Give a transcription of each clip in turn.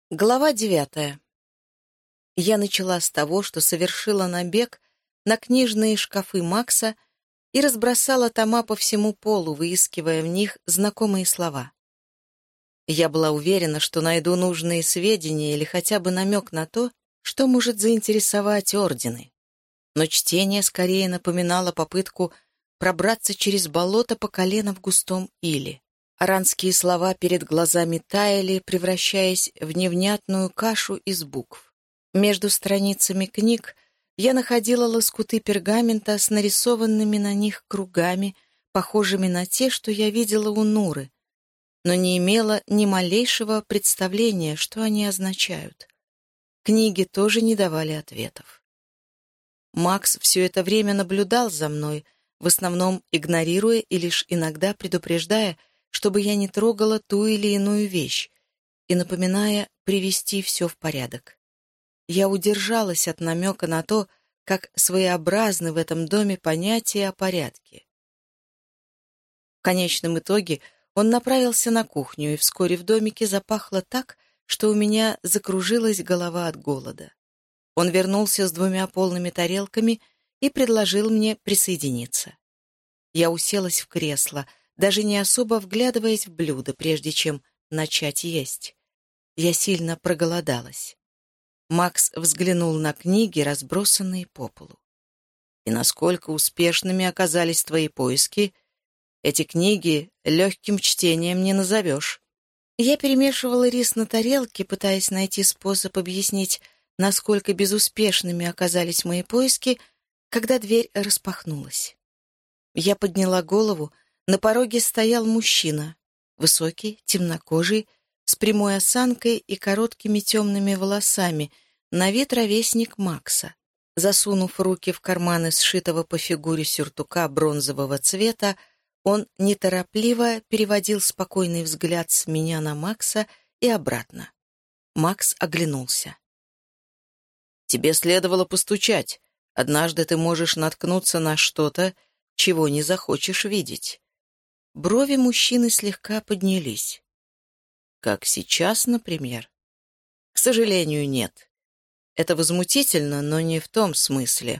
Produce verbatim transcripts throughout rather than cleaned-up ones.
Глава девятая. Я начала с того, что совершила набег на книжные шкафы Макса и разбросала тома по всему полу, выискивая в них знакомые слова. Я была уверена, что найду нужные сведения или хотя бы намек на то, что может заинтересовать ордены. Но чтение скорее напоминало попытку пробраться через болото по колено в густом иле. Аранские слова перед глазами таяли, превращаясь в невнятную кашу из букв. Между страницами книг я находила лоскуты пергамента с нарисованными на них кругами, похожими на те, что я видела у Нуры, но не имела ни малейшего представления, что они означают. Книги тоже не давали ответов. Макс все это время наблюдал за мной, в основном игнорируя и лишь иногда предупреждая, чтобы я не трогала ту или иную вещь, и напоминая привести все в порядок. Я удержалась от намека на то, как своеобразны в этом доме понятия о порядке. В конечном итоге он направился на кухню, и вскоре в домике запахло так, что у меня закружилась голова от голода. Он вернулся с двумя полными тарелками и предложил мне присоединиться. Я уселась в кресло, даже не особо вглядываясь в блюдо, прежде чем начать есть. Я сильно проголодалась. Макс взглянул на книги, разбросанные по полу. «И насколько успешными оказались твои поиски? Эти книги легким чтением не назовешь». Я перемешивала рис на тарелке, пытаясь найти способ объяснить, насколько безуспешными оказались мои поиски, когда дверь распахнулась. Я подняла голову. На пороге стоял мужчина, высокий, темнокожий, с прямой осанкой и короткими темными волосами, на вид ровесник Макса. Засунув руки в карманы сшитого по фигуре сюртука бронзового цвета, он неторопливо переводил спокойный взгляд с меня на Макса и обратно. Макс оглянулся. «Тебе следовало постучать. Однажды ты можешь наткнуться на что-то, чего не захочешь видеть». Брови мужчины слегка поднялись. Как сейчас, например? К сожалению, нет. Это возмутительно, но не в том смысле.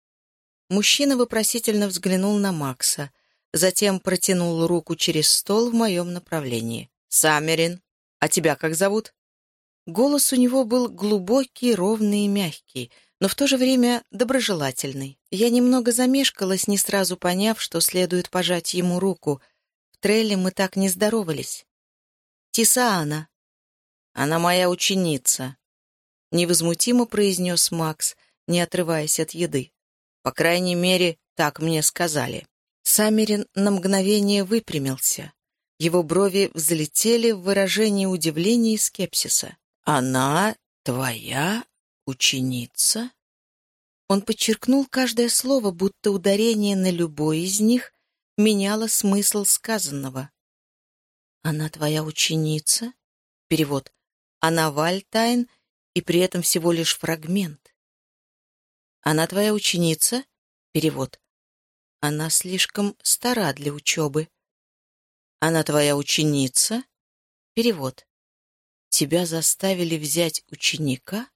Мужчина вопросительно взглянул на Макса, затем протянул руку через стол в моем направлении. «Саммерин, а тебя как зовут?» Голос у него был глубокий, ровный и мягкий, но в то же время доброжелательный. Я немного замешкалась, не сразу поняв, что следует пожать ему руку. В Трелле мы так не здоровались. «Тисаана». «Она моя ученица», — невозмутимо произнес Макс, не отрываясь от еды. «По крайней мере, так мне сказали». Саммерин на мгновение выпрямился. Его брови взлетели в выражении удивления и скепсиса. «Она твоя ученица?» Он подчеркнул каждое слово, будто ударение на любой из них меняло смысл сказанного. «Она твоя ученица?» Перевод. «Она Вальтайн, и при этом всего лишь фрагмент». «Она твоя ученица?» Перевод. «Она слишком стара для учебы». «Она твоя ученица?» Перевод. «Тебя заставили взять ученика?»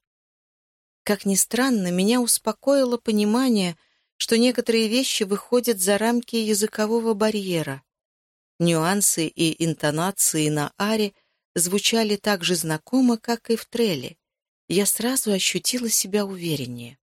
Как ни странно, меня успокоило понимание, что некоторые вещи выходят за рамки языкового барьера. Нюансы и интонации на аре звучали так же знакомо, как и в Трелле. Я сразу ощутила себя увереннее.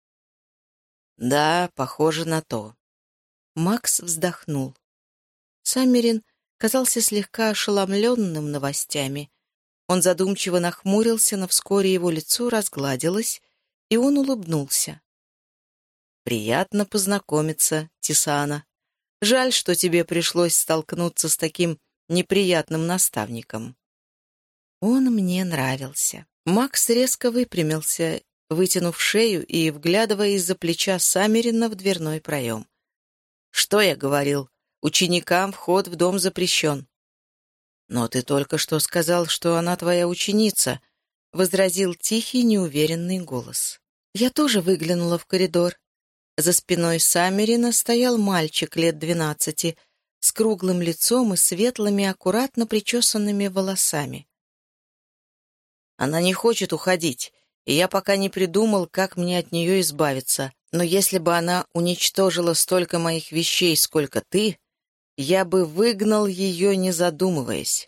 «Да, похоже на то». Макс вздохнул. Саммерин казался слегка ошеломленным новостями. Он задумчиво нахмурился, но вскоре его лицо разгладилось, и он улыбнулся. «Приятно познакомиться, Тисаана. Жаль, что тебе пришлось столкнуться с таким неприятным наставником». Он мне нравился. Макс резко выпрямился, вытянув шею и вглядывая из-за плеча Саммерина в дверной проем. «Что я говорил? Ученикам вход в дом запрещен». «Но ты только что сказал, что она твоя ученица», — возразил тихий, неуверенный голос. Я тоже выглянула в коридор. За спиной Саммерина стоял мальчик лет двенадцати с круглым лицом и светлыми, аккуратно причесанными волосами. Она не хочет уходить, и я пока не придумал, как мне от нее избавиться. Но если бы она уничтожила столько моих вещей, сколько ты, я бы выгнал ее, не задумываясь».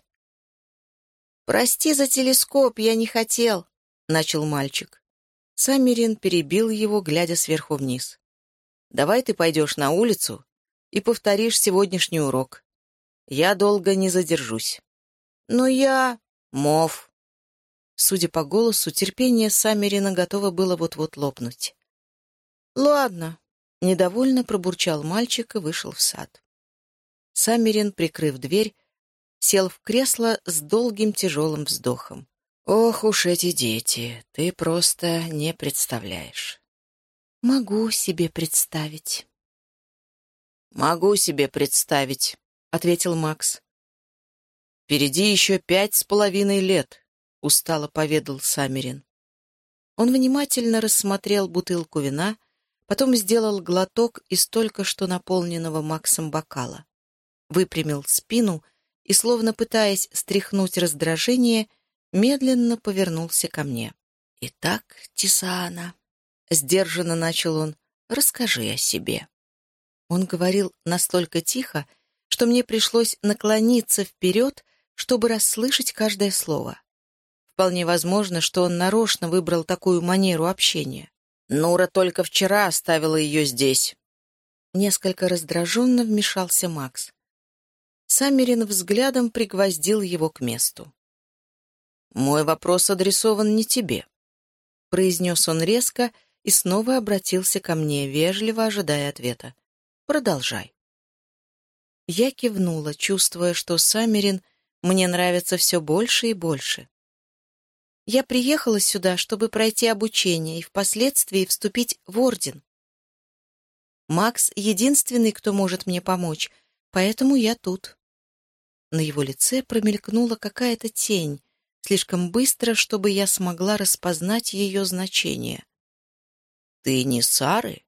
«Прости за телескоп, я не хотел», — начал мальчик. Саммерин перебил его, глядя сверху вниз. «Давай ты пойдешь на улицу и повторишь сегодняшний урок. Я долго не задержусь». «Но я...» «Мов». Судя по голосу, терпение Саммерина готово было вот-вот лопнуть. «Ладно», — недовольно пробурчал мальчик и вышел в сад. Саммерин, прикрыв дверь, сел в кресло с долгим тяжелым вздохом. «Ох уж эти дети, ты просто не представляешь». «Могу себе представить». «Могу себе представить», — ответил Макс. «Впереди еще пять с половиной лет», — устало поведал Саммерин. Он внимательно рассмотрел бутылку вина, потом сделал глоток из только что наполненного Максом бокала, выпрямил спину и, словно пытаясь стряхнуть раздражение, медленно повернулся ко мне. «Итак, Тисаана», — сдержанно начал он, — «расскажи о себе». Он говорил настолько тихо, что мне пришлось наклониться вперед, чтобы расслышать каждое слово. Вполне возможно, что он нарочно выбрал такую манеру общения. «Нура только вчера оставила ее здесь». Несколько раздраженно вмешался Макс. Саммерин взглядом пригвоздил его к месту. «Мой вопрос адресован не тебе», — произнес он резко и снова обратился ко мне, вежливо ожидая ответа. «Продолжай». Я кивнула, чувствуя, что Саммерин мне нравится все больше и больше. Я приехала сюда, чтобы пройти обучение и впоследствии вступить в орден. Макс — единственный, кто может мне помочь, поэтому я тут. На его лице промелькнула какая-то тень, слишком быстро, чтобы я смогла распознать ее значение. «Ты не Сары?»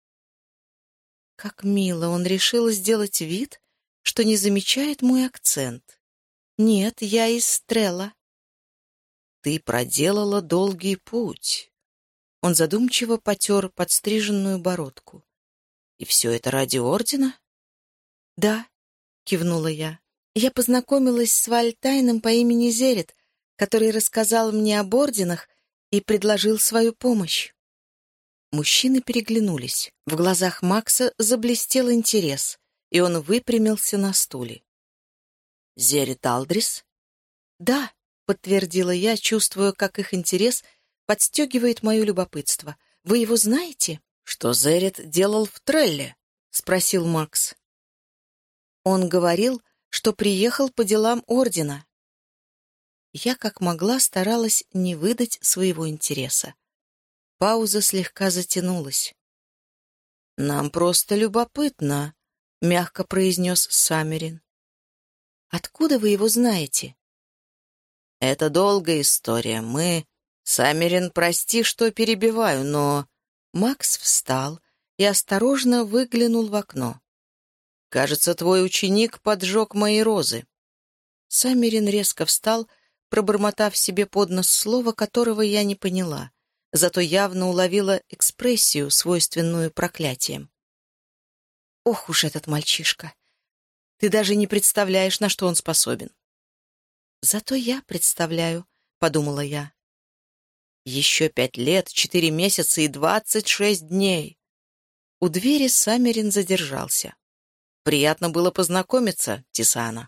Как мило, он решил сделать вид, что не замечает мой акцент. «Нет, я из Стрелла». «Ты проделала долгий путь». Он задумчиво потер подстриженную бородку. «И все это ради ордена?» «Да», — кивнула я. «Я познакомилась с Вальтайном по имени Зерет, который рассказал мне об орденах и предложил свою помощь». Мужчины переглянулись. В глазах Макса заблестел интерес, и он выпрямился на стуле. «Зерет Алдрис?» «Да», — подтвердила я, чувствуя, как их интерес подстегивает мое любопытство. «Вы его знаете?» «Что Зерет делал в Трелле?» — спросил Макс. Он говорил, что приехал по делам ордена. Я, как могла, старалась не выдать своего интереса. Пауза слегка затянулась. «Нам просто любопытно», — мягко произнес Саммерин. «Откуда вы его знаете?» «Это долгая история. Мы...» «Саммерин, прости, что перебиваю, но...» Макс встал и осторожно выглянул в окно. «Кажется, твой ученик поджег мои розы». Саммерин резко встал, пробормотав себе под нос слово, которого я не поняла, зато явно уловила экспрессию, свойственную проклятиям. «Ох уж этот мальчишка! Ты даже не представляешь, на что он способен». «Зато я представляю», — подумала я. «Еще пять лет, четыре месяца и двадцать шесть дней». У двери Саммерин задержался. «Приятно было познакомиться, Тисана».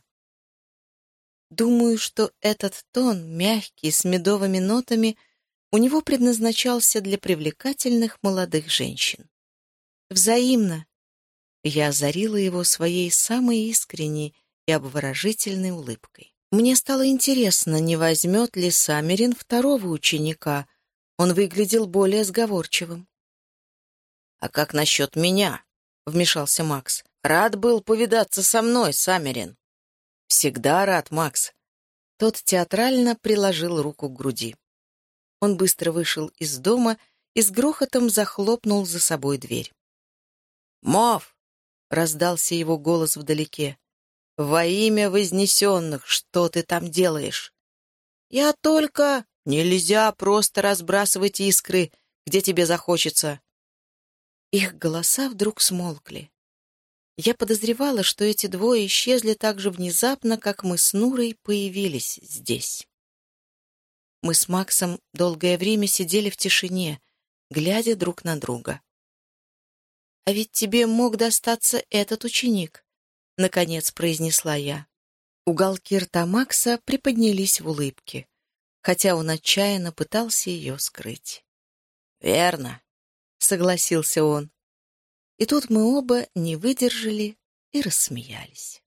Думаю, что этот тон, мягкий, с медовыми нотами, у него предназначался для привлекательных молодых женщин. Взаимно. Я озарила его своей самой искренней и обворожительной улыбкой. Мне стало интересно, не возьмет ли Саммерин второго ученика. Он выглядел более сговорчивым. «А как насчет меня?» — вмешался Макс. «Рад был повидаться со мной, Саммерин». «Всегда рад, Макс». Тот театрально приложил руку к груди. Он быстро вышел из дома и с грохотом захлопнул за собой дверь. «Мов!» — раздался его голос вдалеке. «Во имя вознесенных, что ты там делаешь?» «Я только...» Нельзя просто разбрасывать искры, где тебе захочется». Их голоса вдруг смолкли. Я подозревала, что эти двое исчезли так же внезапно, как мы с Нурой появились здесь. Мы с Максом долгое время сидели в тишине, глядя друг на друга. «А ведь тебе мог достаться этот ученик», — наконец произнесла я. Уголки рта Макса приподнялись в улыбке, хотя он отчаянно пытался ее скрыть. «Верно», — согласился он. И тут мы оба не выдержали и рассмеялись.